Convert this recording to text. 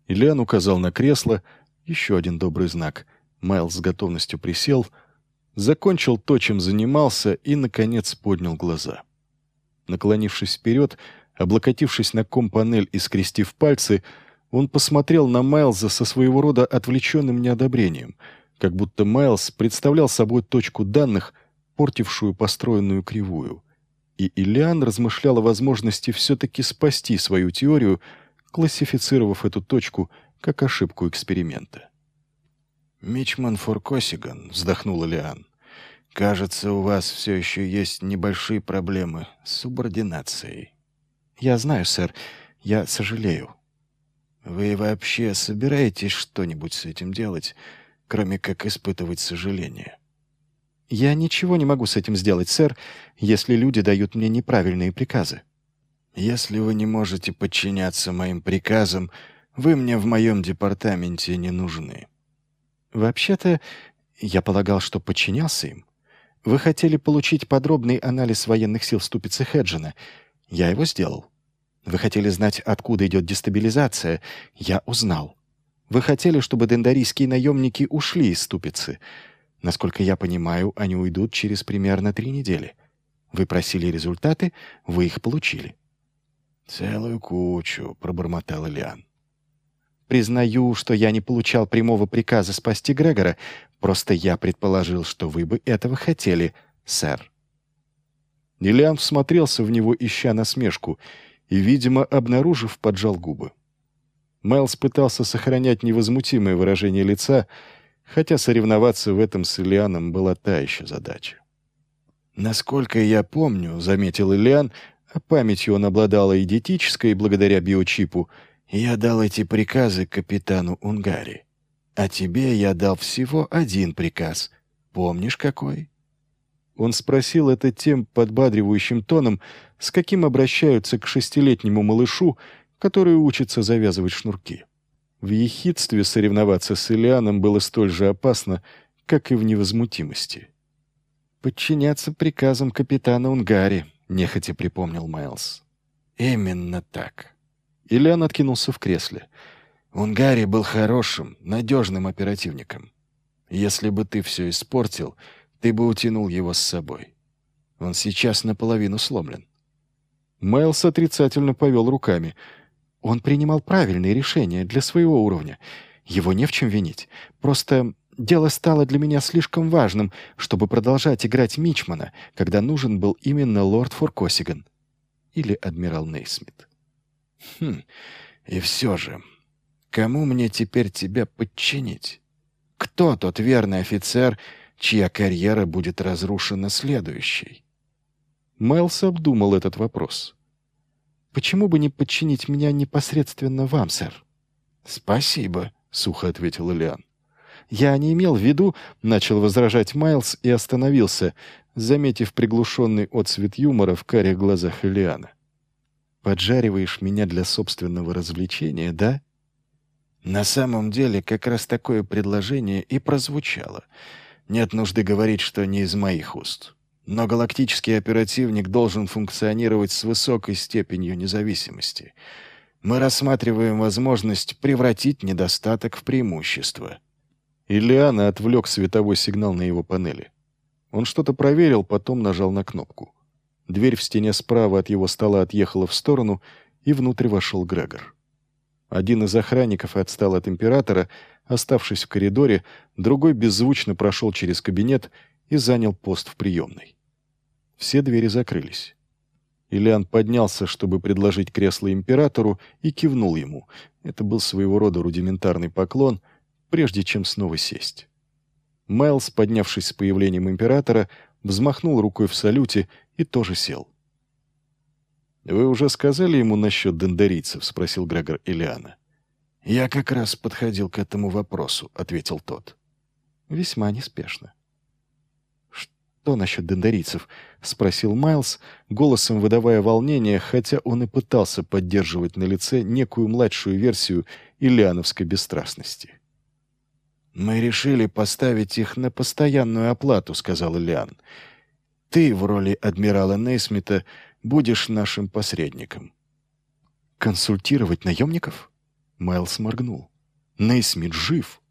Ильян указал на кресло, еще один добрый знак. Майлз с готовностью присел, закончил то, чем занимался, и, наконец, поднял глаза. Наклонившись вперед, облокотившись на ком-панель и скрестив пальцы, он посмотрел на Майлза со своего рода отвлеченным неодобрением, как будто Майлз представлял собой точку данных, портившую построенную кривую. И Ильян размышлял о возможности все-таки спасти свою теорию, классифицировав эту точку как ошибку эксперимента. «Мичман Форкосиган», — вздохнул Ильян, — «кажется, у вас все еще есть небольшие проблемы с субординацией». «Я знаю, сэр. Я сожалею». «Вы вообще собираетесь что-нибудь с этим делать, кроме как испытывать сожаление?» «Я ничего не могу с этим сделать, сэр, если люди дают мне неправильные приказы». «Если вы не можете подчиняться моим приказам, вы мне в моем департаменте не нужны». «Вообще-то, я полагал, что подчинялся им. Вы хотели получить подробный анализ военных сил ступицы Хеджина. Я его сделал. Вы хотели знать, откуда идет дестабилизация. Я узнал. Вы хотели, чтобы дендарийские наемники ушли из ступицы. Насколько я понимаю, они уйдут через примерно 3 недели. Вы просили результаты, вы их получили». «Целую кучу», — пробормотал Ильян. «Признаю, что я не получал прямого приказа спасти Грегора, просто я предположил, что вы бы этого хотели, сэр». Ильян всмотрелся в него, ища насмешку, и, видимо, обнаружив, поджал губы. Майлз пытался сохранять невозмутимое выражение лица, хотя соревноваться в этом с Ильяном была та еще задача. «Насколько я помню», — заметил Ильян, а памятью он обладал эйдетической благодаря биочипу, «я дал эти приказы капитану Унгари. А тебе я дал всего один приказ. Помнишь, какой?» Он спросил это тем подбадривающим тоном, с каким обращаются к 6-летнему малышу, который учится завязывать шнурки. В ехидстве соревноваться с Ильяном было столь же опасно, как и в невозмутимости. «Подчиняться приказам капитана Унгари», — нехотя припомнил Майлз. «Именно так». Ильян откинулся в кресле. «Унгари был хорошим, надежным оперативником. Если бы ты все испортил, ты бы утянул его с собой. Он сейчас наполовину сломлен». Майлз отрицательно повел руками. «Он принимал правильные решения для своего уровня. Его не в чем винить. Просто дело стало для меня слишком важным, чтобы продолжать играть Мичмана, когда нужен был именно лорд Форкосиган. Или адмирал Нейсмит». И все же, кому мне теперь тебя подчинить? Кто тот верный офицер, чья карьера будет разрушена следующей?» Майлз обдумал этот вопрос. «Почему бы не подчинить меня непосредственно вам, сэр?» «Спасибо», — сухо ответил Ильян. «Я не имел в виду...» — начал возражать Майлз и остановился, заметив приглушенный отсвет юмора в карих глазах Ильяна. «Поджариваешь меня для собственного развлечения, да?» «На самом деле, как раз такое предложение и прозвучало. Нет нужды говорить, что не из моих уст. Но галактический оперативник должен функционировать с высокой степенью независимости. Мы рассматриваем возможность превратить недостаток в преимущество». Ильяна отвлек световой сигнал на его панели. Он что-то проверил, потом нажал на кнопку. Дверь в стене справа от его стола отъехала в сторону, и внутрь вошел Грегор. Один из охранников отстал от императора, оставшись в коридоре, другой беззвучно прошел через кабинет и занял пост в приемной. Все двери закрылись. Ильян поднялся, чтобы предложить кресло императору, и кивнул ему. Это был своего рода рудиментарный поклон, прежде чем снова сесть. Майлз, поднявшись с появлением императора, взмахнул рукой в салюте и тоже сел. «Вы уже сказали ему насчет дендарийцев?» — спросил Грегор Ильяна. «Я как раз подходил к этому вопросу», — ответил тот. «Весьма неспешно». «Что насчет дендарийцев?» — спросил Майлз, голосом выдавая волнение, хотя он и пытался поддерживать на лице некую младшую версию ильяновской бесстрастности. «Мы решили поставить их на постоянную оплату», — сказал Ильян. «Ты в роли адмирала Нейсмита будешь нашим посредником». «Консультировать наемников?» Майлз моргнул. Нейсмит жив.